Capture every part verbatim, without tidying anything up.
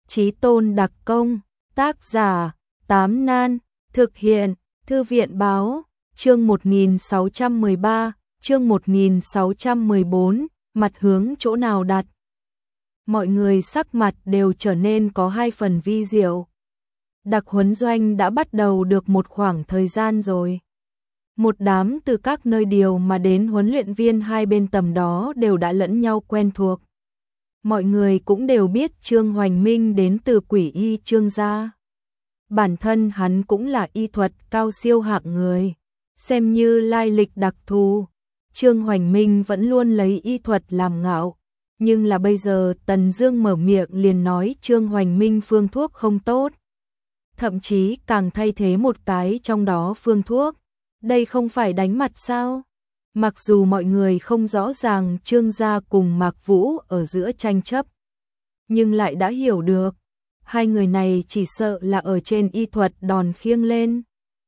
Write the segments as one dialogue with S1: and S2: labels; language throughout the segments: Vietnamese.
S1: Chí Tôn đặc công, tác giả, Tám Nan, thực hiện, Thư viện báo, chương một nghìn sáu trăm mười ba, chương một nghìn sáu trăm mười bốn, mặt hướng chỗ nào đặt. Mọi người sắc mặt đều trở nên có hai phần vi diệu. Đặc huấn doanh đã bắt đầu được một khoảng thời gian rồi. Một đám từ các nơi điều mà đến huấn luyện viên hai bên tầm đó đều đã lẫn nhau quen thuộc. Mọi người cũng đều biết Trương Hoành Minh đến từ Quỷ Y Trương gia. Bản thân hắn cũng là y thuật cao siêu hạng người, xem như lai lịch đặc thù. Trương Hoành Minh vẫn luôn lấy y thuật làm ngạo, nhưng là bây giờ Tần Dương mở miệng liền nói Trương Hoành Minh phương thuốc không tốt. Thậm chí càng thay thế một cái trong đó phương thuốc. Đây không phải đánh mặt sao? Mặc dù mọi người không rõ ràng Trương gia cùng Mạc Vũ ở giữa tranh chấp, nhưng lại đã hiểu được, hai người này chỉ sợ là ở trên y thuật đòn khiêng lên.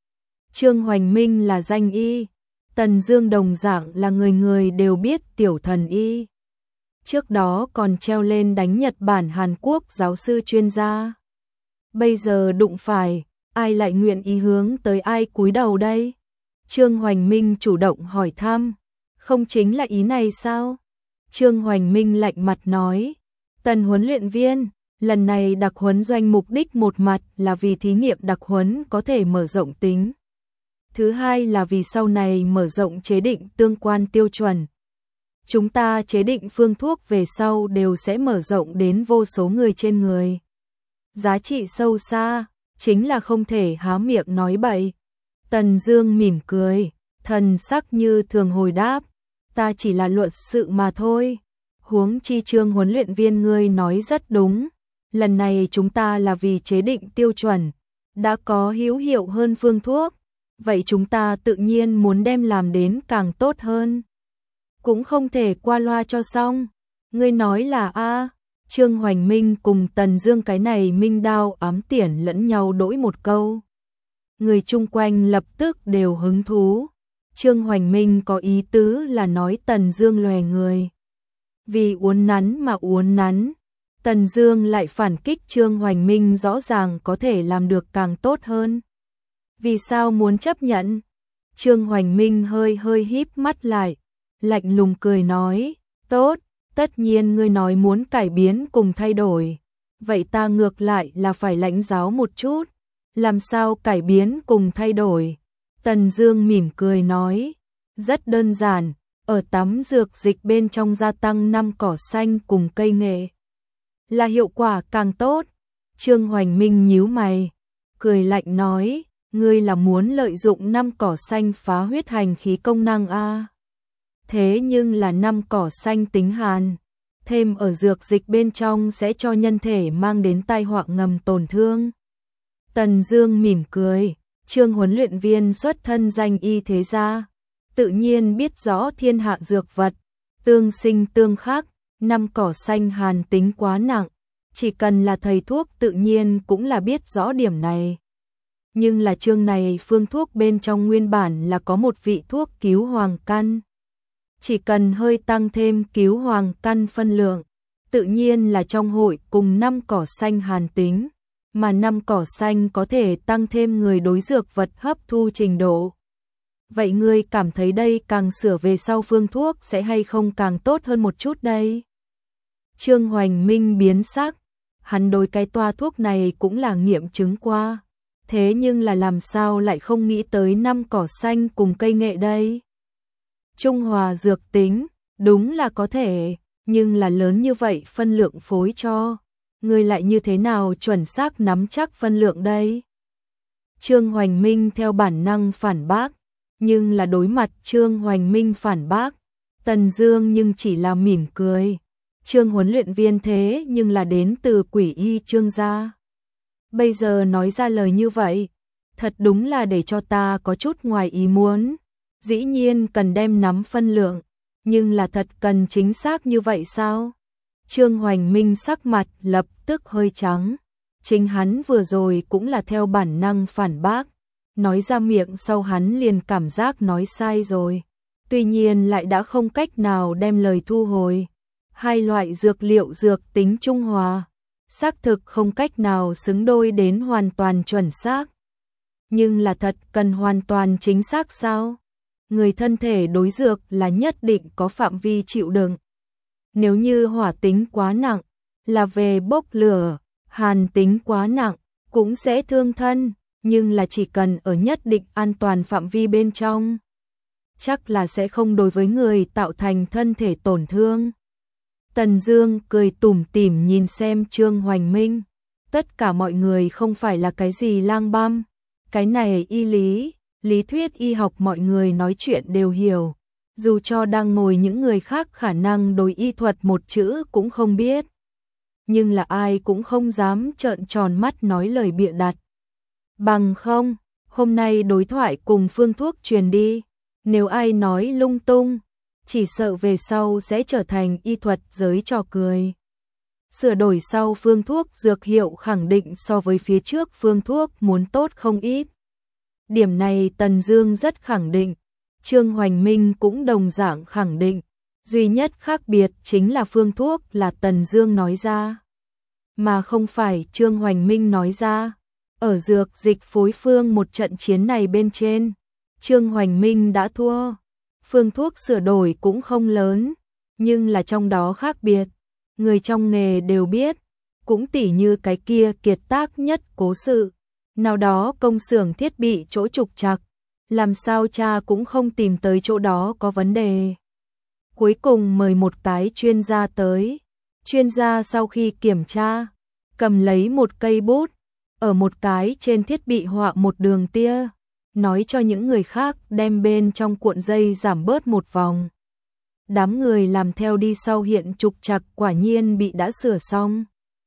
S1: Trương Hoành Minh là danh y, Tần Dương đồng dạng là người người đều biết tiểu thần y. Trước đó còn treo lên đánh Nhật Bản Hàn Quốc giáo sư chuyên gia. Bây giờ đụng phải, ai lại nguyện ý hướng tới ai cúi đầu đây? Trương Hoành Minh chủ động hỏi thăm, không chính là ý này sao? Trương Hoành Minh lạnh mặt nói, Tần huấn luyện viên, lần này đặc huấn doanh mục đích một mặt là vì thí nghiệm đặc huấn có thể mở rộng tính. Thứ hai là vì sau này mở rộng chế định tương quan tiêu chuẩn. Chúng ta chế định phương thuốc về sau đều sẽ mở rộng đến vô số người trên người. Giá trị sâu xa, chính là không thể há miệng nói bậy. Tần Dương mỉm cười, thần sắc như thường hồi đáp, ta chỉ là luận sự mà thôi. Huống chi Trương huấn luyện viên ngươi nói rất đúng, lần này chúng ta là vì chế định tiêu chuẩn, đã có hữu hiệu hơn phương thuốc, vậy chúng ta tự nhiên muốn đem làm đến càng tốt hơn. Cũng không thể qua loa cho xong. Ngươi nói là a? Trương Hoành Minh cùng Tần Dương cái này minh đao ám tiễn lẫn nhau đổi một câu. Người chung quanh lập tức đều hứng thú. Trương Hoành Minh có ý tứ là nói Tần Dương lòe người. Vì uốn nắn mà uốn nắn, Tần Dương lại phản kích Trương Hoành Minh rõ ràng có thể làm được càng tốt hơn. Vì sao muốn chấp nhận? Trương Hoành Minh hơi hơi híp mắt lại, lạnh lùng cười nói, tốt, tất nhiên ngươi nói muốn cải biến cùng thay đổi. Vậy ta ngược lại là phải lãnh giáo một chút. Làm sao cải biến cùng thay đổi? Tần Dương mỉm cười nói, rất đơn giản, ở tắm dược dịch bên trong gia tăng năm cỏ xanh cùng cây nghệ. Là hiệu quả càng tốt. Trương Hoành Minh nhíu mày, cười lạnh nói, ngươi là muốn lợi dụng năm cỏ xanh phá huyết hành khí công năng a? Thế nhưng là năm cỏ xanh tính hàn, thêm ở dược dịch bên trong sẽ cho nhân thể mang đến tai họa ngầm tổn thương. Tần Dương mỉm cười, Trương huấn luyện viên xuất thân danh y thế gia, tự nhiên biết rõ thiên hạ dược vật, tương sinh tương khắc, năm cỏ xanh hàn tính quá nặng, chỉ cần là thầy thuốc tự nhiên cũng là biết rõ điểm này. Nhưng là chương này phương thuốc bên trong nguyên bản là có một vị thuốc cứu hoàng căn. Chỉ cần hơi tăng thêm cứu hoàng căn phân lượng, tự nhiên là trong hội cùng năm cỏ xanh hàn tính, mà năm cỏ xanh có thể tăng thêm người đối dược vật hấp thu trình độ. Vậy ngươi cảm thấy đây càng sửa về sau phương thuốc sẽ hay không càng tốt hơn một chút đây? Trương Hoành Minh biến sắc, hắn đối cái toa thuốc này cũng là nghiệm chứng qua, thế nhưng là làm sao lại không nghĩ tới năm cỏ xanh cùng cây nghệ đây? Trung hòa dược tính, đúng là có thể, nhưng là lớn như vậy phân lượng phối cho, ngươi lại như thế nào chuẩn xác nắm chắc phân lượng đây? Trương Hoành Minh theo bản năng phản bác, nhưng là đối mặt Trương Hoành Minh phản bác, Tần Dương nhưng chỉ là mỉm cười. Trương huấn luyện viên thế nhưng là đến từ Quỷ Y Trương gia. Bây giờ nói ra lời như vậy, thật đúng là để cho ta có chút ngoài ý muốn. Dĩ nhiên cần đem nắm phân lượng, nhưng là thật cần chính xác như vậy sao? Trương Hoành Minh sắc mặt lập tức hơi trắng. Chính hắn vừa rồi cũng là theo bản năng phản bác, nói ra miệng sau hắn liền cảm giác nói sai rồi. Tuy nhiên lại đã không cách nào đem lời thu hồi. Hai loại dược liệu dược tính trung hòa, xác thực không cách nào xứng đôi đến hoàn toàn chuẩn xác. Nhưng là thật cần hoàn toàn chính xác sao? Người thân thể đối dược là nhất định có phạm vi chịu đựng. Nếu như hỏa tính quá nặng, là về bốc lửa, hàn tính quá nặng, cũng sẽ thương thân, nhưng là chỉ cần ở nhất định an toàn phạm vi bên trong. Chắc là sẽ không đối với người tạo thành thân thể tổn thương. Tần Dương cười tủm tỉm nhìn xem Trương Hoành Minh. Tất cả mọi người không phải là cái gì lang băm. Cái này y lý, lý thuyết y học mọi người nói chuyện đều hiểu. Dù cho đang ngồi những người khác khả năng đối y thuật một chữ cũng không biết. Nhưng là ai cũng không dám trợn tròn mắt nói lời bịa đặt. Bằng không, hôm nay đối thoại cùng phương thuốc truyền đi. Nếu ai nói lung tung, chỉ sợ về sau sẽ trở thành y thuật giới trò cười. Sửa đổi sau phương thuốc dược hiệu khẳng định so với phía trước phương thuốc muốn tốt không ít. Điểm này Tần Dương rất khẳng định, Trương Hoành Minh cũng đồng dạng khẳng định, duy nhất khác biệt chính là phương thuốc là Tần Dương nói ra, mà không phải Trương Hoành Minh nói ra. Ở dược dịch phối phương một trận chiến này bên trên, Trương Hoành Minh đã thua. Phương thuốc sửa đổi cũng không lớn, nhưng là trong đó khác biệt, người trong nghề đều biết, cũng tỉ như cái kia kiệt tác nhất cố sự, nào đó công xưởng thiết bị chỗ trục trặc, làm sao cha cũng không tìm tới chỗ đó có vấn đề. Cuối cùng mời một cái chuyên gia tới, chuyên gia sau khi kiểm tra, cầm lấy một cây bút, ở một cái trên thiết bị họa một đường tia, nói cho những người khác đem bên trong cuộn dây giảm bớt một vòng. Đám người làm theo đi sau hiện trục trặc quả nhiên bị đã sửa xong.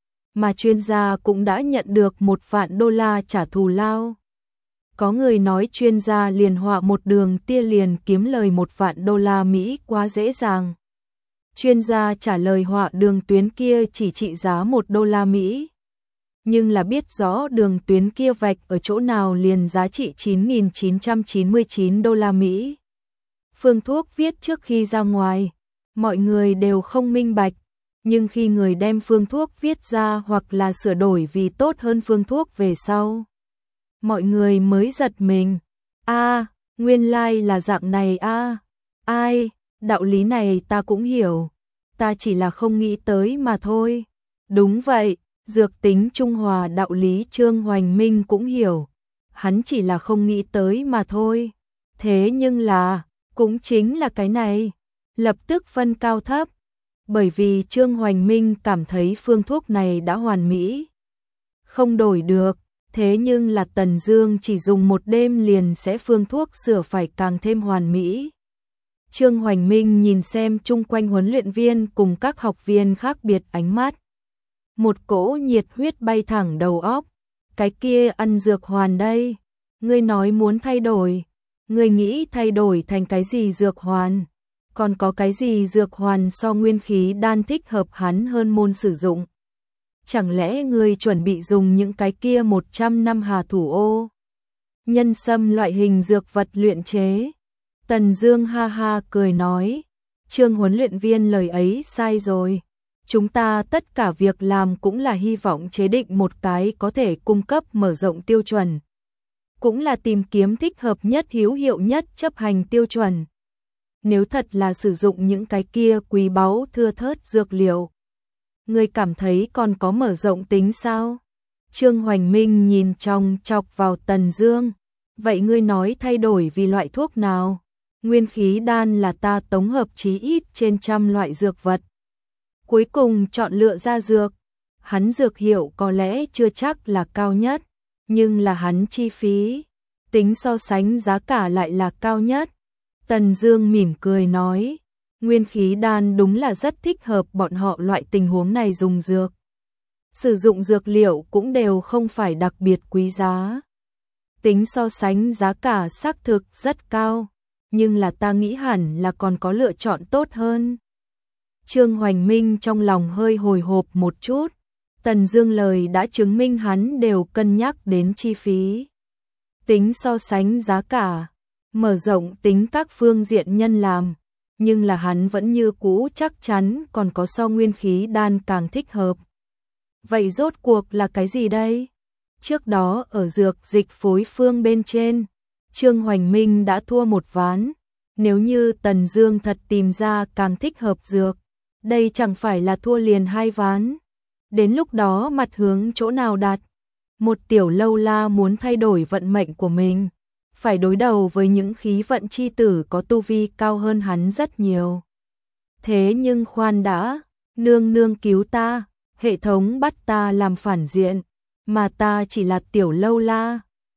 S1: Mà chuyên gia cũng đã nhận được một vạn đô la trả thù lao. Có người nói chuyên gia liền họa một đường tia liền kiếm lời một vạn đô la Mỹ quá dễ dàng. Chuyên gia trả lời họa đường tuyến kia chỉ trị giá một đô la Mỹ. Nhưng là biết rõ đường tuyến kia vạch ở chỗ nào liền giá trị chín nghìn chín trăm chín mươi chín đô la Mỹ. Phương thuốc viết trước khi ra ngoài, mọi người đều không minh bạch, nhưng khi người đem phương thuốc viết ra hoặc là sửa đổi vì tốt hơn phương thuốc về sau, mọi người mới giật mình. A, à, nguyên lai like là dạng này a. À. Ai, đạo lý này ta cũng hiểu, ta chỉ là không nghĩ tới mà thôi. Đúng vậy. Dược tính trung hòa đạo lý Trương Hoành Minh cũng hiểu, hắn chỉ là không nghĩ tới mà thôi. Thế nhưng là, cũng chính là cái này, lập tức phân cao thấp, bởi vì Trương Hoành Minh cảm thấy phương thuốc này đã hoàn mỹ, không đổi được, thế nhưng là Tần Dương chỉ dùng một đêm liền sẽ phương thuốc sửa phải càng thêm hoàn mỹ. Trương Hoành Minh nhìn xem chung quanh huấn luyện viên cùng các học viên khác biệt ánh mắt. Một cỗ nhiệt huyết bay thẳng đầu óc. Cái kia ăn dược hoàn đây. Ngươi nói muốn thay đổi. Ngươi nghĩ thay đổi thành cái gì dược hoàn? Còn có cái gì dược hoàn so nguyên khí đan thích hợp hắn hơn môn sử dụng? Chẳng lẽ ngươi chuẩn bị dùng những cái kia một trăm năm hà thủ ô? Nhân sâm loại hình dược vật luyện chế. Tần Dương ha ha cười nói. Trương huấn luyện viên lời ấy sai rồi. Chúng ta tất cả việc làm cũng là hy vọng chế định một cái có thể cung cấp mở rộng tiêu chuẩn. Cũng là tìm kiếm thích hợp nhất hữu hiệu nhất chấp hành tiêu chuẩn. Nếu thật là sử dụng những cái kia quý báu thưa thớt dược liệu, ngươi cảm thấy còn có mở rộng tính sao? Trương Hoành Minh nhìn trong chọc vào Tần Dương. Vậy ngươi nói thay đổi vì loại thuốc nào? Nguyên khí đan là ta tổng hợp chí ít trên trăm loại dược vật. Cuối cùng chọn lựa ra dược, hắn dược hiệu có lẽ chưa chắc là cao nhất, nhưng là hắn chi phí, tính so sánh giá cả lại là cao nhất. Tần Dương mỉm cười nói, nguyên khí đan đúng là rất thích hợp bọn họ loại tình huống này dùng dược. Sử dụng dược liệu cũng đều không phải đặc biệt quý giá. Tính so sánh giá cả xác thực rất cao, nhưng là ta nghĩ hẳn là còn có lựa chọn tốt hơn. Trương Hoành Minh trong lòng hơi hồi hộp một chút, Tần Dương lời đã chứng minh hắn đều cân nhắc đến chi phí. Tính so sánh giá cả, mở rộng tính các phương diện nhân làm, nhưng là hắn vẫn như cũ chắc chắn còn có so nguyên khí đan càng thích hợp. Vậy rốt cuộc là cái gì đây? Trước đó ở dược dịch phối phương bên trên, Trương Hoành Minh đã thua một ván. Nếu như Tần Dương thật tìm ra càng thích hợp dược, đây chẳng phải là thua liền hai ván. Đến lúc đó mặt hướng chỗ nào đặt? Một tiểu lâu la muốn thay đổi vận mệnh của mình, phải đối đầu với những khí vận chi tử có tu vi cao hơn hắn rất nhiều. Thế nhưng khoan đã, nương nương cứu ta, hệ thống bắt ta làm phản diện, mà ta chỉ là tiểu lâu la.